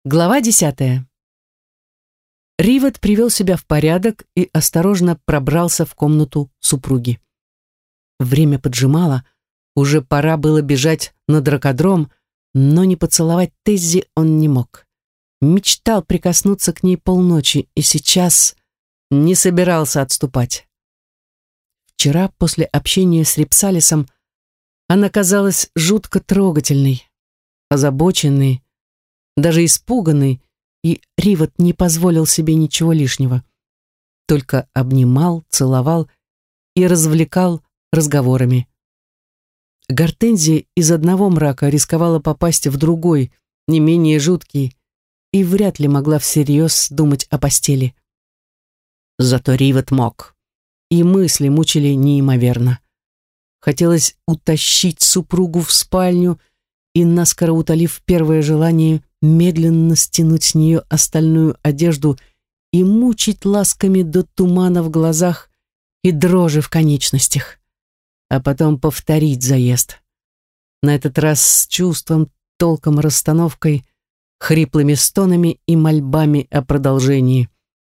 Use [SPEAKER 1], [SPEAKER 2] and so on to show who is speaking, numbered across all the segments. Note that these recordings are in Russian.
[SPEAKER 1] Глава 10. Ривет привел себя в порядок и осторожно пробрался в комнату супруги. Время поджимало, уже пора было бежать на дракодром, но не поцеловать Теззи он не мог. Мечтал прикоснуться к ней полночи и сейчас не собирался отступать. Вчера, после общения с Рипсалисом, она казалась жутко трогательной, озабоченной, даже испуганный, и Ривет не позволил себе ничего лишнего. Только обнимал, целовал и развлекал разговорами. Гортензия из одного мрака рисковала попасть в другой, не менее жуткий, и вряд ли могла всерьез думать о постели. Зато Ривет мог, и мысли мучили неимоверно. Хотелось утащить супругу в спальню и, наскоро утолив первое желание, медленно стянуть с нее остальную одежду и мучить ласками до тумана в глазах и дрожи в конечностях, а потом повторить заезд. На этот раз с чувством, толком, расстановкой, хриплыми стонами и мольбами о продолжении.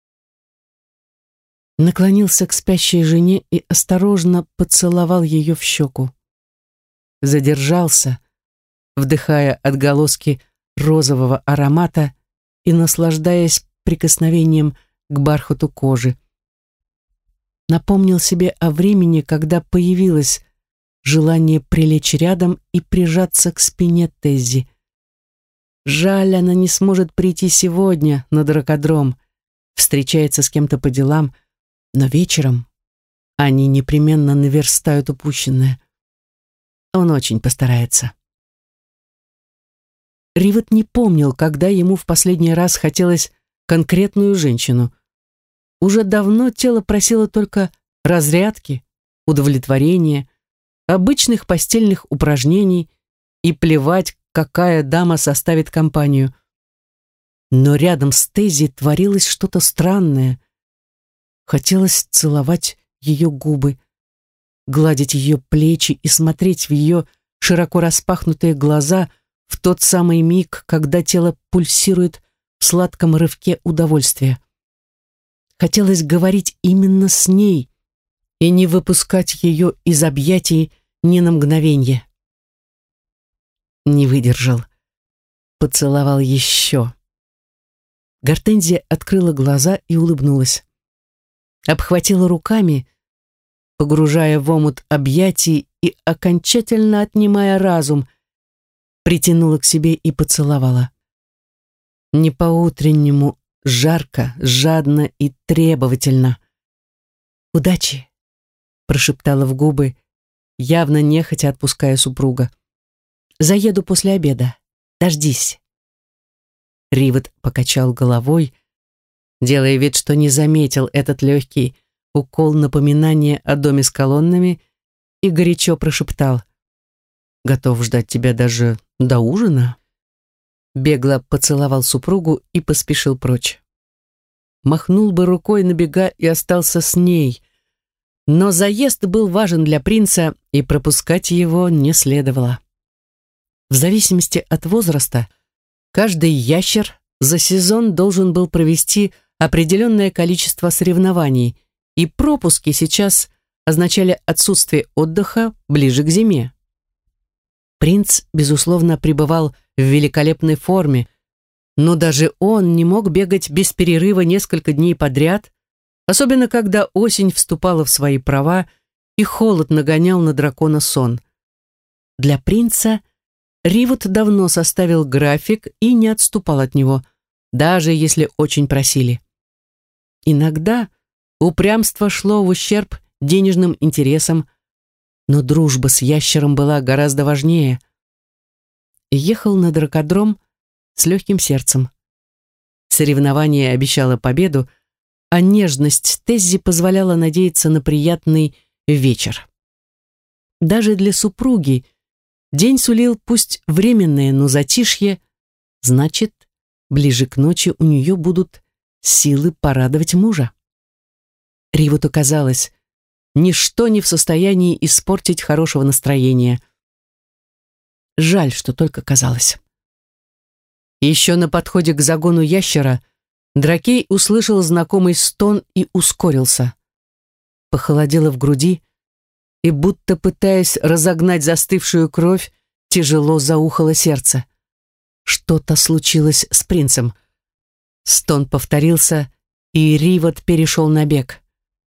[SPEAKER 1] Наклонился к спящей жене и осторожно поцеловал ее в щеку. Задержался, вдыхая отголоски розового аромата и наслаждаясь прикосновением к бархату кожи. Напомнил себе о времени, когда появилось желание прилечь рядом и прижаться к спине Теззи. Жаль, она не сможет прийти сегодня на дракодром, встречается с кем-то по делам, но вечером они непременно наверстают упущенное. Он очень постарается. Ривет не помнил, когда ему в последний раз хотелось конкретную женщину. Уже давно тело просило только разрядки, удовлетворения, обычных постельных упражнений и плевать, какая дама составит компанию. Но рядом с Теззи творилось что-то странное. Хотелось целовать ее губы, гладить ее плечи и смотреть в ее широко распахнутые глаза в тот самый миг, когда тело пульсирует в сладком рывке удовольствия. Хотелось говорить именно с ней и не выпускать ее из объятий ни на мгновенье. Не выдержал. Поцеловал еще. Гортензия открыла глаза и улыбнулась. Обхватила руками, погружая в омут объятий и окончательно отнимая разум, притянула к себе и поцеловала. Не по-утреннему, жарко, жадно и требовательно. «Удачи!» — прошептала в губы, явно нехотя отпуская супруга. «Заеду после обеда. Дождись!» Ривет покачал головой, делая вид, что не заметил этот легкий укол напоминания о доме с колоннами, и горячо прошептал: «Готов ждать тебя даже до ужина». Бегло поцеловал супругу и поспешил прочь. Махнул бы рукой на бега и остался с ней, но заезд был важен для принца, и пропускать его не следовало. В зависимости от возраста, каждый ящер за сезон должен был провести определенное количество соревнований, и пропуски сейчас означали отсутствие отдыха ближе к зиме. Принц, безусловно, пребывал в великолепной форме, но даже он не мог бегать без перерыва несколько дней подряд, особенно когда осень вступала в свои права и холод нагонял на дракона сон. Для принца Ривет давно составил график и не отступал от него, даже если очень просили. Иногда упрямство шло в ущерб денежным интересам, но дружба с ящером была гораздо важнее. Ехал на дракодром с легким сердцем. Соревнование обещало победу, а нежность Теззи позволяла надеяться на приятный вечер. Даже для супруги день сулил пусть временное, но затишье, значит, ближе к ночи у нее будут силы порадовать мужа. Ривуту казалось, ничто не в состоянии испортить хорошего настроения. Жаль, что только казалось. Еще на подходе к загону ящера Дракей услышал знакомый стон и ускорился. Похолодело в груди, и, будто пытаясь разогнать застывшую кровь, тяжело заухало сердце. Что-то случилось с принцем. Стон повторился, и Ривот перешел на бег.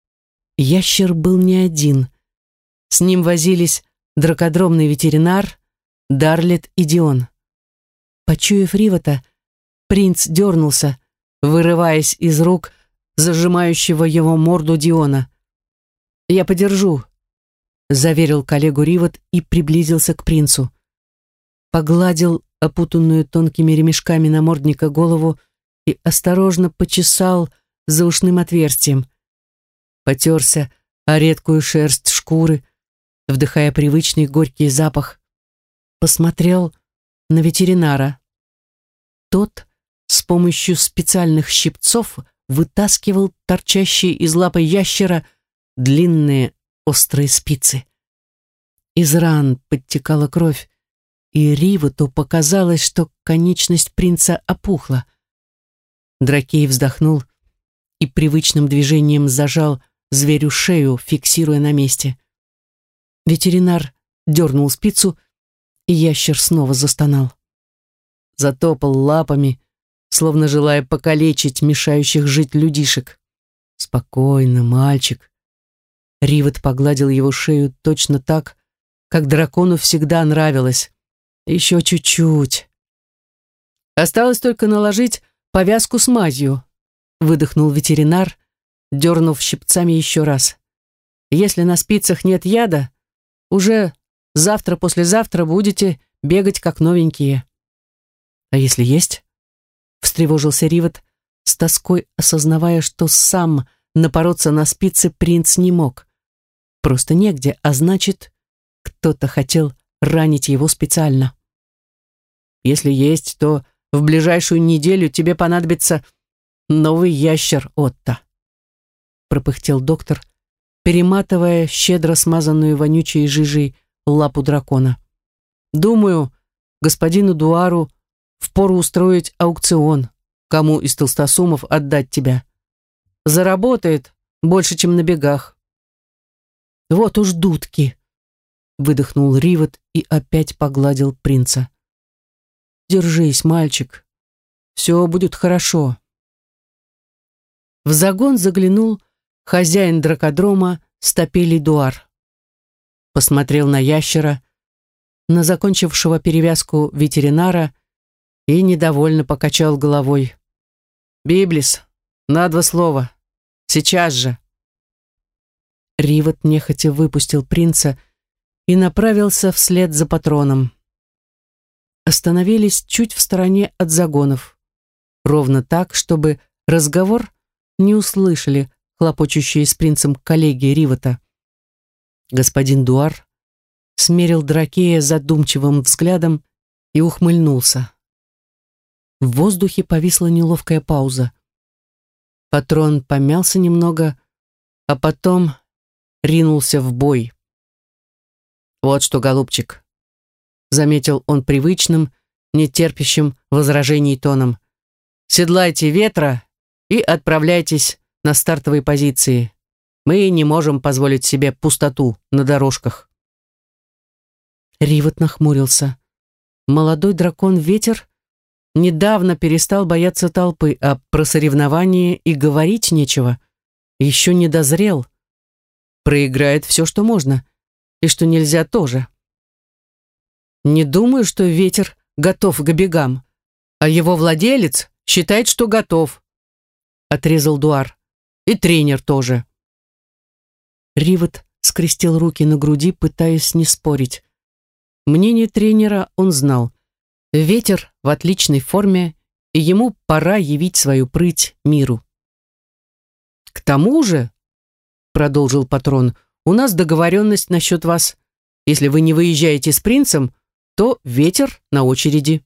[SPEAKER 1] Ящер был не один. С ним возились дракодромный ветеринар, Дарлет и Дион. Почуяв Ривота, принц дернулся, вырываясь из рук зажимающего его морду Диона. «Я подержу», — заверил коллегу Ривот и приблизился к принцу. Погладил опутанную тонкими ремешками намордника голову и осторожно почесал за ушным отверстием. Потерся о редкую шерсть шкуры, вдыхая привычный горький запах. Посмотрел на ветеринара. Тот с помощью специальных щипцов вытаскивал торчащие из лапы ящера длинные острые спицы. Из ран подтекала кровь, и Ривоту показалось, что конечность принца опухла. Дракей вздохнул и привычным движением зажал зверю шею, фиксируя на месте. Ветеринар дернул спицу, и ящер снова застонал. Затопал лапами, словно желая покалечить мешающих жить людишек. «Спокойно, мальчик». Ривот погладил его шею точно так, как дракону всегда нравилось. «Еще чуть-чуть». «Осталось только наложить повязку с мазью», — выдохнул ветеринар, дернув щипцами еще раз. «Если на спицах нет яда, уже завтра-послезавтра будете бегать как новенькие». «А если есть?» — встревожился Ривот, с тоской осознавая, что сам напороться на спицы принц не мог. Просто негде, а значит, кто-то хотел ранить его специально. «Если есть, то в ближайшую неделю тебе понадобится новый ящер, Отто», пропыхтел доктор, перематывая щедро смазанную вонючей жижей лапу дракона. «Думаю, господину Дуару впору устроить аукцион, кому из толстосумов отдать тебя. Заработает больше, чем на бегах». «Вот уж дудки», — выдохнул Ривот и опять погладил принца. «Держись, мальчик, все будет хорошо». В загон заглянул хозяин дракодрома Стапелий Дуар. Посмотрел на ящера, на закончившего перевязку ветеринара и недовольно покачал головой. «Библис, на 2 слова. Сейчас же». Ривот нехотя выпустил принца и направился вслед за патроном. Остановились чуть в стороне от загонов. Ровно так, чтобы разговор не услышали хлопочущие с принцем коллеги Ривота. Господин Дуар смерил Дракея задумчивым взглядом и ухмыльнулся. В воздухе повисла неловкая пауза. Патрон помялся немного, а потом ринулся в бой. «Вот что, голубчик», — заметил он привычным, нетерпящим возражений тоном, «седлайте ветра и отправляйтесь на стартовые позиции. Мы не можем позволить себе пустоту на дорожках». Ривот нахмурился. Молодой дракон-ветер недавно перестал бояться толпы, а про соревнования и говорить нечего. Еще не дозрел. Проиграет все, что можно, и что нельзя тоже. «Не думаю, что ветер готов к бегам, а его владелец считает, что готов», — отрезал Дуар. «И тренер тоже». Ривот скрестил руки на груди, пытаясь не спорить. Мнение тренера он знал. Ветер в отличной форме, и ему пора явить свою прыть миру. «К тому же», — продолжил патрон, — «у нас договоренность насчет вас. Если вы не выезжаете с принцем, то ветер на очереди».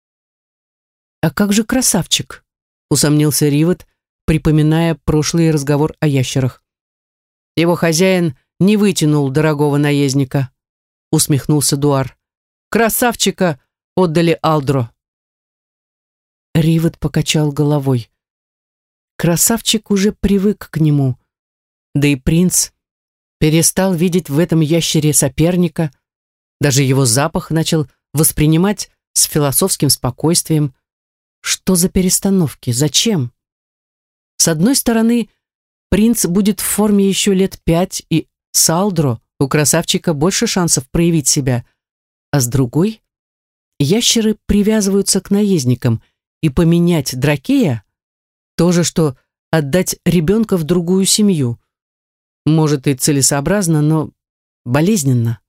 [SPEAKER 1] «А как же красавчик?» — усомнился Ривот, припоминая прошлый разговор о ящерах. «Его хозяин не вытянул дорогого наездника», — усмехнулся Дуар. «Красавчика отдали Алдро». Ривет покачал головой. Красавчик уже привык к нему. Да и принц перестал видеть в этом ящере соперника. Даже его запах начал воспринимать с философским спокойствием. Что за перестановки? Зачем? С одной стороны, принц будет в форме еще лет 5, и с Алдро у красавчика больше шансов проявить себя. А с другой, ящеры привязываются к наездникам, и поменять Дракея — то же, что отдать ребенка в другую семью. Может и целесообразно, но болезненно.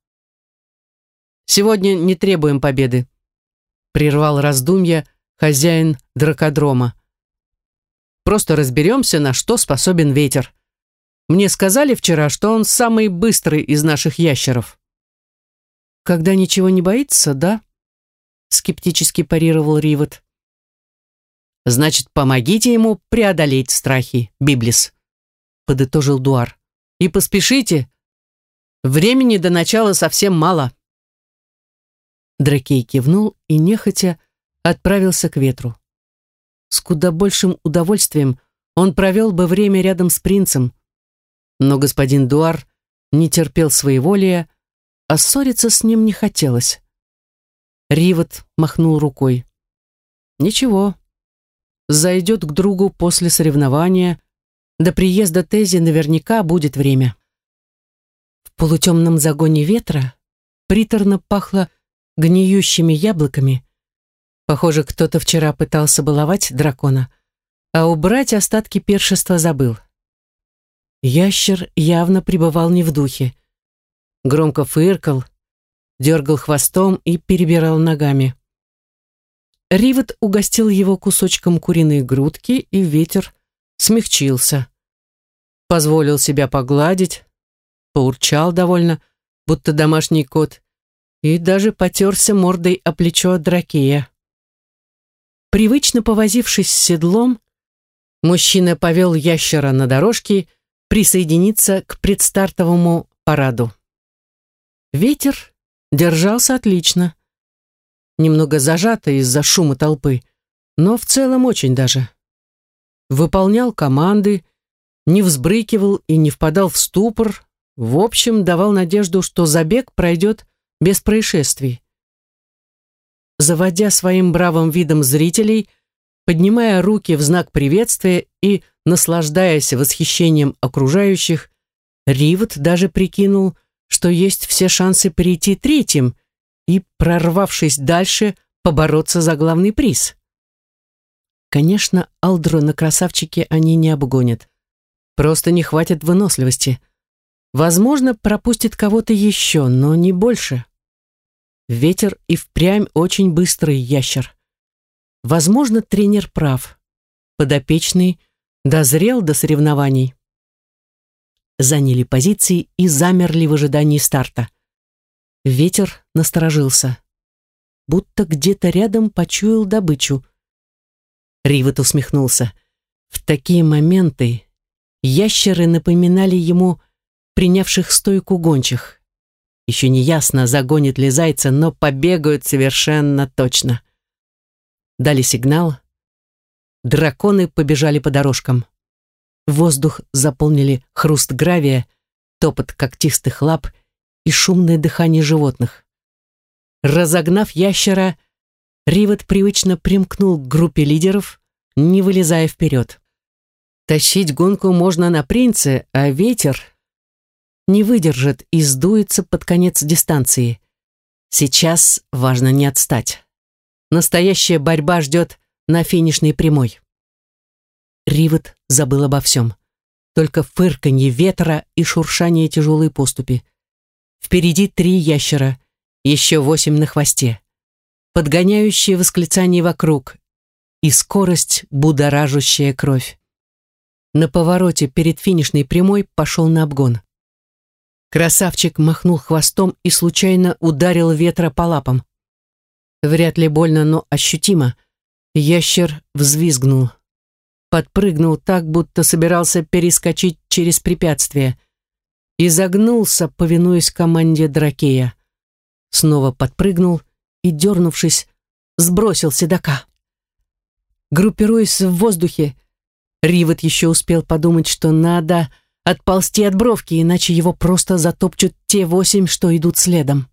[SPEAKER 1] «Сегодня не требуем победы», — прервал раздумья хозяин дракодрома. «Просто разберемся, на что способен ветер. Мне сказали вчера, что он самый быстрый из наших ящеров». «Когда ничего не боится, да?» — скептически парировал Ривет. «Значит, помогите ему преодолеть страхи, Библис», — подытожил Дуар. «И поспешите. Времени до начала совсем мало». Дракей кивнул и нехотя отправился к ветру. С куда большим удовольствием он провел бы время рядом с принцем, но господин Дуар не терпел своеволия, а ссориться с ним не хотелось. Ривет махнул рукой. «Ничего. Зайдет к другу после соревнования. До приезда Тези наверняка будет время». В полутемном загоне ветра приторно пахло гниющими яблоками. Похоже, кто-то вчера пытался баловать дракона, а убрать остатки пиршества забыл. Ящер явно пребывал не в духе. Громко фыркал, дергал хвостом и перебирал ногами. Ривет угостил его кусочком куриной грудки, и ветер смягчился. Позволил себя погладить, поурчал довольно, будто домашний кот, и даже потерся мордой о плечо Дракея. Привычно повозившись с седлом, мужчина повел ящера на дорожке присоединиться к предстартовому параду. Ветер держался отлично. Немного зажато из-за шума толпы, но в целом очень даже. Выполнял команды, не взбрыкивал и не впадал в ступор, в общем, давал надежду, что забег пройдет без происшествий. Заводя своим бравым видом зрителей, поднимая руки в знак приветствия и наслаждаясь восхищением окружающих, Ривет даже прикинул, что есть все шансы перейти третьим и, прорвавшись дальше, побороться за главный приз. Конечно, Алдро на красавчике они не обгонят. Просто не хватит выносливости. Возможно, пропустит кого-то еще, но не больше. Ветер и впрямь очень быстрый ящер. Возможно, тренер прав. Подопечный дозрел до соревнований. Заняли позиции и замерли в ожидании старта. Ветер насторожился. Будто где-то рядом почуял добычу. Ривет усмехнулся. В такие моменты ящеры напоминали ему принявших стойку гончих. Еще не ясно, загонит ли зайца, но побегают совершенно точно. Дали сигнал. Драконы побежали по дорожкам. Воздух заполнили хруст гравия, топот когтистых лап и шумное дыхание животных. Разогнав ящера, Ривет привычно примкнул к группе лидеров, не вылезая вперед. Тащить гонку можно на принце, а ветер не выдержит и сдуется под конец дистанции. Сейчас важно не отстать. Настоящая борьба ждет на финишной прямой. Ривет забыл обо всем. Только фырканье ветра и шуршание тяжелой поступи. Впереди 3 ящера, еще 8 на хвосте. Подгоняющие восклицания вокруг и скорость, будоражащая кровь. На повороте перед финишной прямой пошел на обгон. Красавчик махнул хвостом и случайно ударил ветра по лапам. Вряд ли больно, но ощутимо. Ящер взвизгнул. Подпрыгнул так, будто собирался перескочить через препятствие. И загнулся, повинуясь команде Дракея. Снова подпрыгнул и, дернувшись, сбросил седока. группируясь в воздухе. Ривет еще успел подумать, что надо отползти от бровки, иначе его просто затопчут те 8, что идут следом.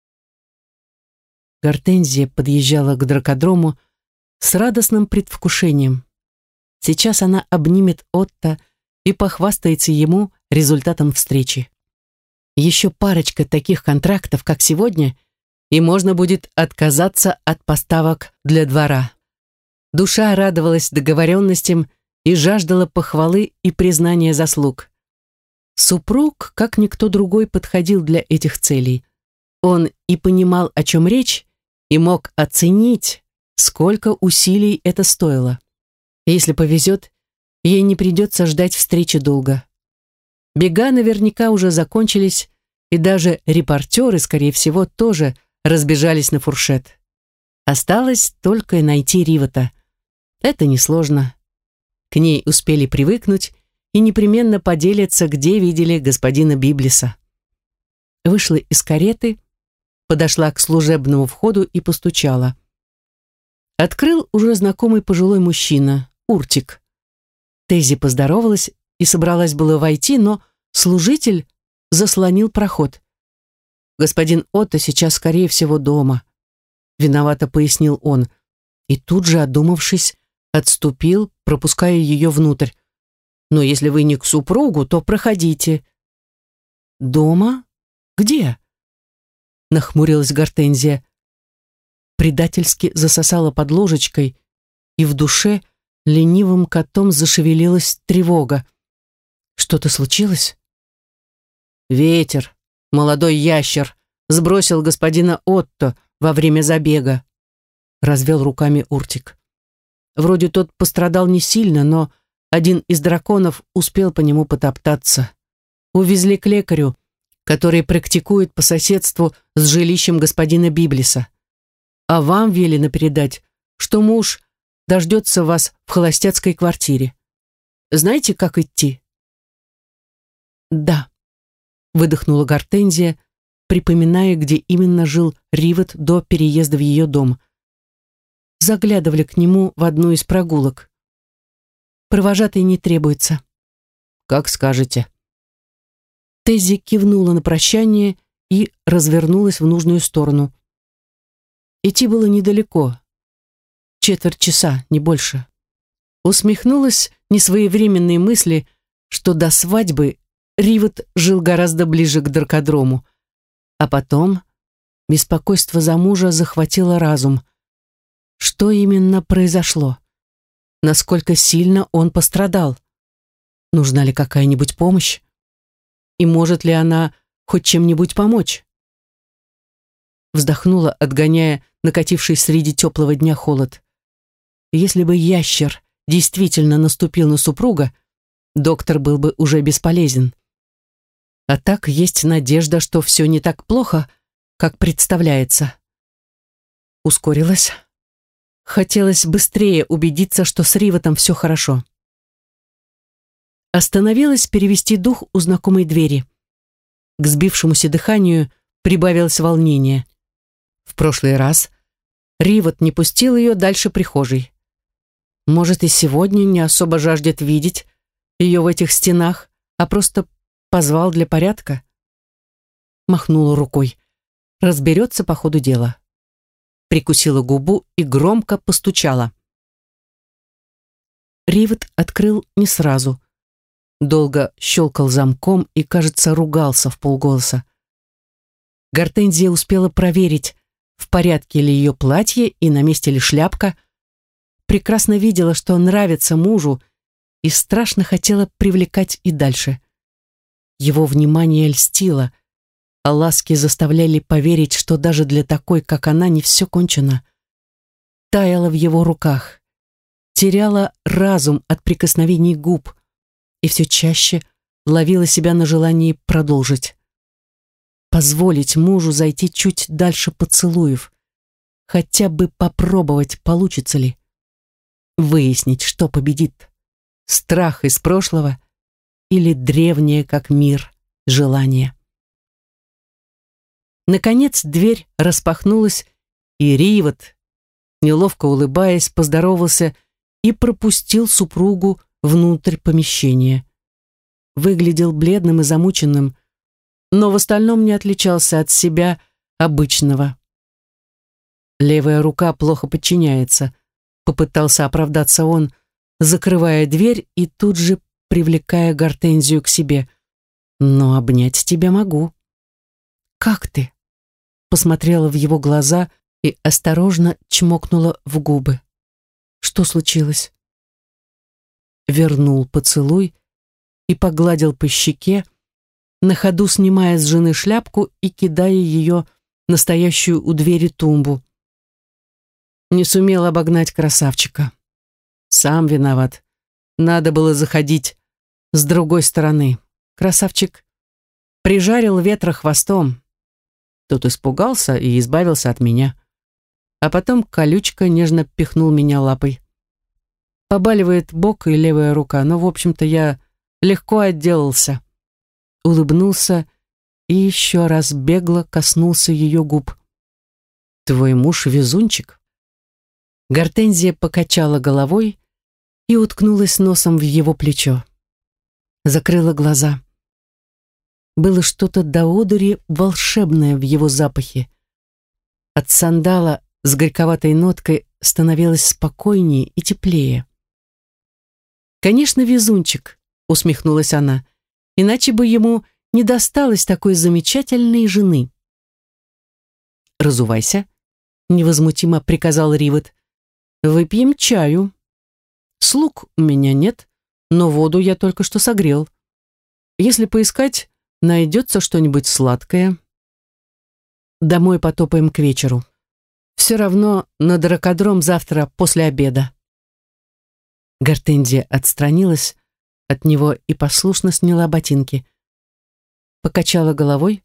[SPEAKER 1] Гортензия подъезжала к дракодрому с радостным предвкушением. Сейчас она обнимет Отто и похвастается ему результатом встречи. Еще парочка таких контрактов, как сегодня, и можно будет отказаться от поставок для двора. Душа радовалась договоренностям и жаждала похвалы и признания заслуг. Супруг, как никто другой, подходил для этих целей. Он и понимал, о чем речь, и мог оценить, сколько усилий это стоило. Если повезет, ей не придется ждать встречи долго. Бега наверняка уже закончились, и даже репортеры, скорее всего, тоже разбежались на фуршет. Осталось только найти Ривета. Это несложно. К ней успели привыкнуть и непременно поделятся, где видели господина Библиса. Вышла из кареты, подошла к служебному входу и постучала. Открыл уже знакомый пожилой мужчина, Уртик. Теззи поздоровалась и собралась было войти, но служитель заслонил проход. «Господин Отто сейчас, скорее всего, дома», — виновато пояснил он, и тут же, одумавшись, отступил, пропуская ее внутрь. «Но если вы не к супругу, то проходите». «Дома? Где?» — нахмурилась Гортензия. Предательски засосала под ложечкой, и в душе ленивым котом зашевелилась тревога. «Что-то случилось?» «Ветер, молодой ящер, сбросил господина Отто во время забега», — развел руками Уртик. «Вроде тот пострадал не сильно, но один из драконов успел по нему потоптаться. Увезли к лекарю, который практикует по соседству с жилищем господина Библиса. А вам велено передать, что муж дождется вас в холостяцкой квартире. Знаете, как идти?» «Да», — выдохнула Гортензия, припоминая, где именно жил Ривет до переезда в ее дом. Заглядывали к нему в одну из прогулок. «Провожатый не требуется». «Как скажете». Теззи кивнула на прощание и развернулась в нужную сторону. Идти было недалеко. Четверть часа, не больше. Усмехнулась несвоевременной мысли, что до свадьбы Ривет жил гораздо ближе к дракодрому. А потом беспокойство за мужа захватило разум. Что именно произошло? Насколько сильно он пострадал? Нужна ли какая-нибудь помощь? И может ли она хоть чем-нибудь помочь? Вздохнула, отгоняя накативший среди теплого дня холод. Если бы ящер действительно наступил на супруга, доктор был бы уже бесполезен. А так есть надежда, что все не так плохо, как представляется. Ускорилась. Хотелось быстрее убедиться, что с Риветом все хорошо. Остановилась перевести дух у знакомой двери. К сбившемуся дыханию прибавилось волнение. В прошлый раз Ривет не пустил ее дальше прихожей. Может, и сегодня не особо жаждет видеть ее в этих стенах, а просто позвал для порядка? Махнула рукой. Разберется по ходу дела. Прикусила губу и громко постучала. Ривет открыл не сразу. Долго щелкал замком и, кажется, ругался вполголоса. Гортензия успела проверить, в порядке ли ее платье и на месте ли шляпка. Прекрасно видела, что нравится мужу, и страшно хотела привлекать и дальше. Его внимание льстило, а ласки заставляли поверить, что даже для такой, как она, не все кончено. Таяла в его руках, теряла разум от прикосновений губ и все чаще ловила себя на желании продолжить. Позволить мужу зайти чуть дальше поцелуев, хотя бы попробовать, получится ли. Выяснить, что победит. Страх из прошлого или древнее, как мир, желание. Наконец дверь распахнулась, и Ривет, неловко улыбаясь, поздоровался и пропустил супругу внутрь помещения. Выглядел бледным и замученным, но в остальном не отличался от себя обычного. Левая рука плохо подчиняется, попытался оправдаться он, закрывая дверь и тут же привлекая Гортензию к себе. Но обнять тебя могу. Как ты? Посмотрела в его глаза и осторожно чмокнула в губы. Что случилось? Вернул поцелуй и погладил по щеке, на ходу снимая с жены шляпку и кидая ее на стоящую у двери тумбу. Не сумел обогнать красавчика. Сам виноват. Надо было заходить с другой стороны. Красавчик прижарил ветра хвостом. Тот испугался и избавился от меня. А потом колючка нежно пихнул меня лапой. Побаливает бок и левая рука, но, в общем-то, я легко отделался. Улыбнулся и еще раз бегло коснулся ее губ. «Твой муж везунчик». Гортензия покачала головой и уткнулась носом в его плечо. Закрыла глаза. Было что-то до одури волшебное в его запахе. От сандала с горьковатой ноткой становилось спокойнее и теплее. «Конечно, везунчик», — усмехнулась она, «иначе бы ему не досталось такой замечательной жены». «Разувайся», — невозмутимо приказал Ривет. «Выпьем чаю. Слуг у меня нет, но воду я только что согрел. Если поискать, найдется что-нибудь сладкое. Домой потопаем к вечеру. Все равно на дракодром завтра после обеда». Гортензия отстранилась от него и послушно сняла ботинки. Покачала головой.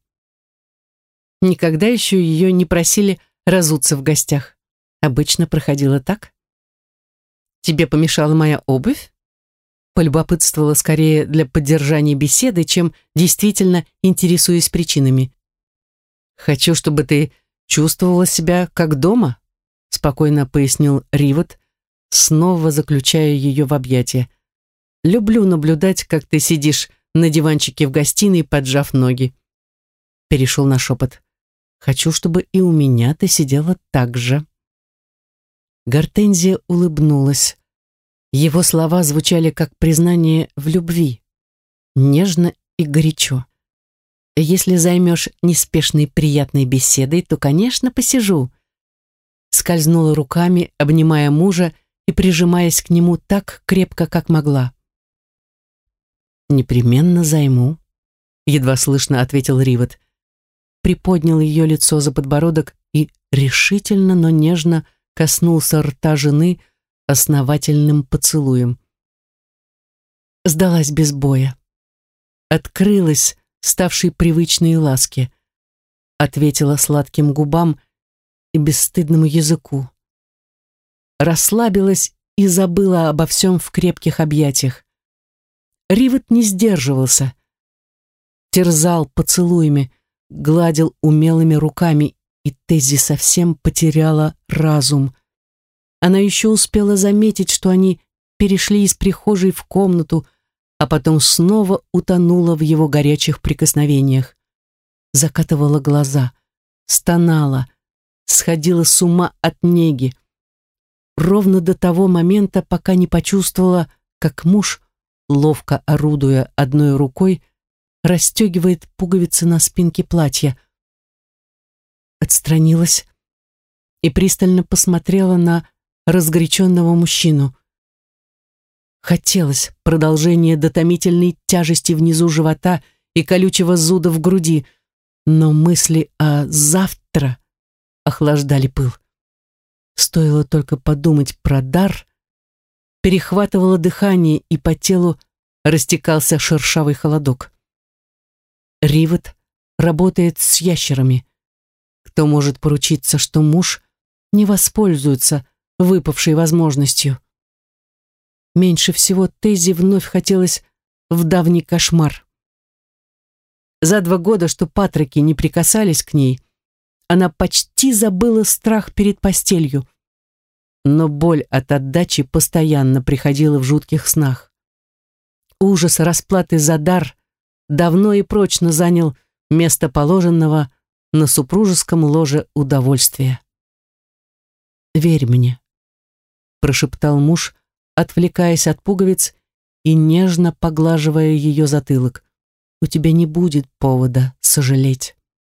[SPEAKER 1] Никогда еще ее не просили разуться в гостях. Обычно проходило так. «Тебе помешала моя обувь?» Полюбопытствовала скорее для поддержания беседы, чем действительно интересуясь причинами. «Хочу, чтобы ты чувствовала себя как дома», спокойно пояснил Ривет, снова заключая ее в объятия. «Люблю наблюдать, как ты сидишь на диванчике в гостиной, поджав ноги». Перешел на шепот. «Хочу, чтобы и у меня ты сидела так же». Гортензия улыбнулась. Его слова звучали как признание в любви. Нежно и горячо. «Если займешь неспешной приятной беседой, то, конечно, посижу». Скользнула руками, обнимая мужа и прижимаясь к нему так крепко, как могла. «Непременно займу», — едва слышно ответил Ривет. Приподнял ее лицо за подбородок и решительно, но нежно коснулся рта жены основательным поцелуем. Сдалась без боя. Открылась, ставшей привычной ласке. Ответила сладким губам и бесстыдному языку. Расслабилась и забыла обо всем в крепких объятиях. Ривет не сдерживался. Терзал поцелуями, гладил умелыми руками, и Теззи совсем потеряла разум. Она еще успела заметить, что они перешли из прихожей в комнату, а потом снова утонула в его горячих прикосновениях. Закатывала глаза, стонала, сходила с ума от неги. Ровно до того момента, пока не почувствовала, как муж, ловко орудуя одной рукой, расстегивает пуговицы на спинке платья. Отстранилась и пристально посмотрела на разгоряченного мужчину. Хотелось продолжения до томительной тяжести внизу живота и колючего зуда в груди, но мысли о завтра охлаждали пыл. Стоило только подумать про дар, перехватывало дыхание, и по телу растекался шершавый холодок. Ривет работает с ящерами. Кто может поручиться, что муж не воспользуется выпавшей возможностью? Меньше всего Теззи вновь хотелось в давний кошмар. За 2 года, что Патрики не прикасались к ней, она почти забыла страх перед постелью. но боль от отдачи постоянно приходила в жутких снах. Ужас расплаты за дар давно и прочно занял место положенного на супружеском ложе удовольствия. «Верь мне», — прошептал муж, отвлекаясь от пуговиц и нежно поглаживая ее затылок. «У тебя не будет повода сожалеть».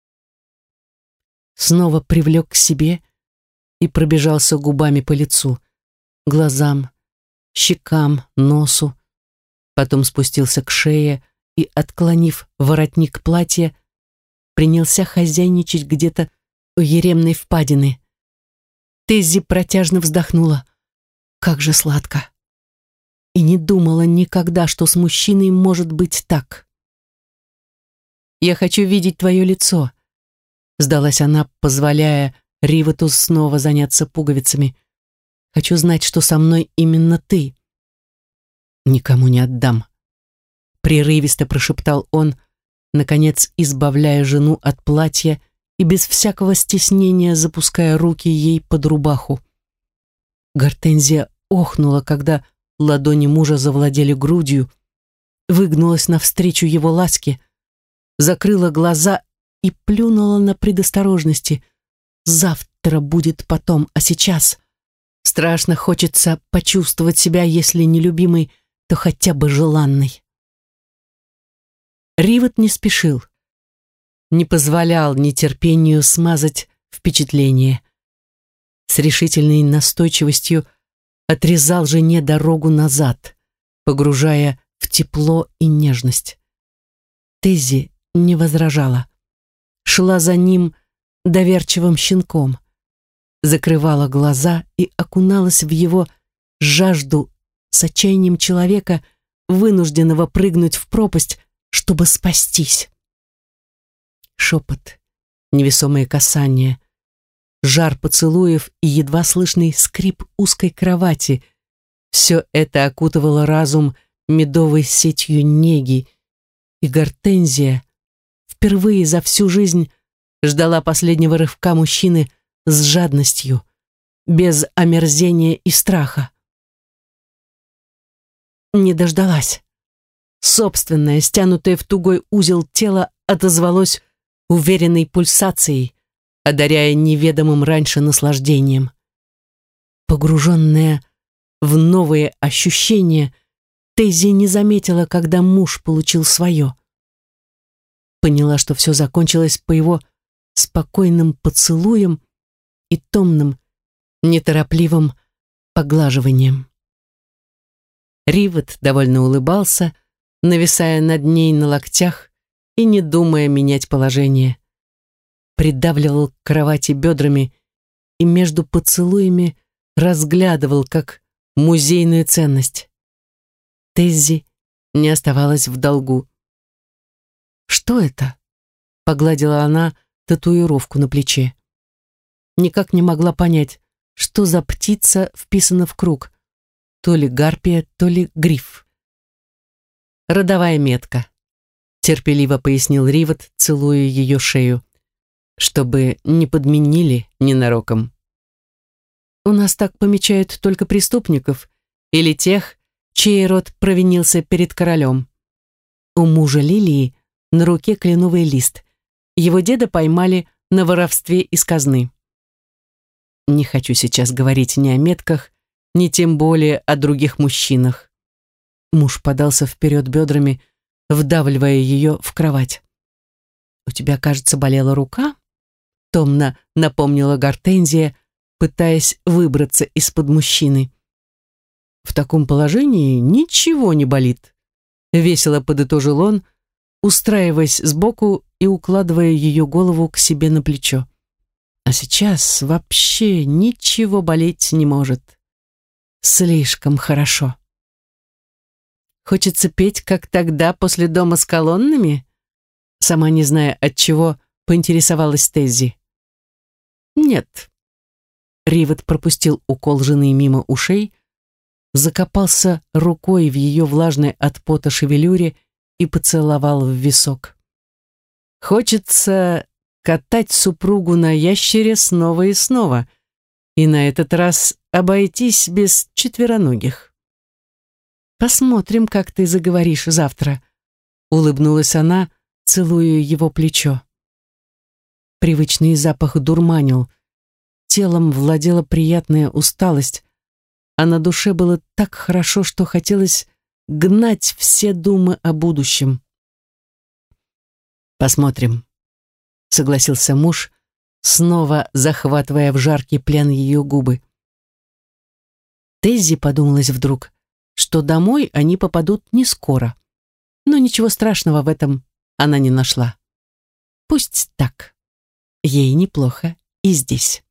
[SPEAKER 1] Снова привлек к себе и пробежался губами по лицу, глазам, щекам, носу, потом спустился к шее и, отклонив воротник платья, принялся хозяйничать где-то у еремной впадины. Теззи протяжно вздохнула. Как же сладко. И не думала никогда, что с мужчиной может быть так. «Я хочу видеть твое лицо», — сдалась она, позволяя Ривату снова заняться пуговицами. «Хочу знать, что со мной именно ты». «Никому не отдам», — прерывисто прошептал он, наконец избавляя жену от платья и без всякого стеснения запуская руки ей под рубаху. Гортензия охнула, когда ладони мужа завладели грудью, выгнулась навстречу его ласке, закрыла глаза и плюнула на предосторожности. Завтра будет потом, а сейчас страшно хочется почувствовать себя, если не любимой, то хотя бы желанной. Риват не спешил, не позволял нетерпению смазать впечатление. С решительной настойчивостью отрезал жене дорогу назад, погружая в тепло и нежность. Теззи не возражала. Шла за ним доверчивым щенком, закрывала глаза и окуналась в его жажду с отчаянием человека, вынужденного прыгнуть в пропасть, чтобы спастись. Шепот, невесомые касания, жар поцелуев и едва слышный скрип узкой кровати — все это окутывало разум медовой сетью неги, и Гортензия впервые за всю жизнь ждала последнего рывка мужчины с жадностью, без омерзения и страха. Не дождалась. Собственное, стянутое в тугой узел тело отозвалось уверенной пульсацией, одаряя неведомым раньше наслаждением. Погруженная в новые ощущения, Теззи не заметила, когда муж получил свое. Поняла, что все закончилось по его спокойным поцелуям и томным, неторопливым поглаживанием. Риват довольно улыбался, нависая над ней на локтях и не думая менять положение. Придавливал к кровати бедрами и между поцелуями разглядывал как музейную ценность. Теззи не оставалась в долгу. «Что это?» — погладила она татуировку на плече. Никак не могла понять, что за птица вписана в круг. То ли гарпия, то ли гриф. «Родовая метка», — терпеливо пояснил Риват, целуя ее шею, «чтобы не подменили ненароком. У нас так помечают только преступников или тех, чей род провинился перед королем. У мужа Лилии на руке кленовый лист. Его деда поймали на воровстве из казны. Не хочу сейчас говорить ни о метках, ни тем более о других мужчинах». Муж подался вперед бедрами, вдавливая ее в кровать. «У тебя, кажется, болела рука?» — томно напомнила Гортензия, пытаясь выбраться из-под мужчины. «В таком положении ничего не болит», — весело подытожил он, устраиваясь сбоку и укладывая ее голову к себе на плечо. «А сейчас вообще ничего болеть не может. Слишком хорошо». «Хочется петь, как тогда, после дома с колоннами?» Сама не зная от чего, поинтересовалась Теззи. «Нет». Риват пропустил укол жены мимо ушей, закопался рукой в ее влажной от пота шевелюре и поцеловал в висок. «Хочется катать супругу на ящере снова и снова, и на этот раз обойтись без четвероногих. Посмотрим, как ты заговоришь завтра, улыбнулась она, целуя его плечо. Привычный запах дурманил. Телом владела приятная усталость, а на душе было так хорошо, что хотелось гнать все думы о будущем. «Посмотрим», — согласился муж, снова захватывая в жаркий плен ее губы. Теззи подумалось вдруг, что домой они попадут не скоро, но ничего страшного в этом она не нашла. Пусть так. Ей неплохо и здесь.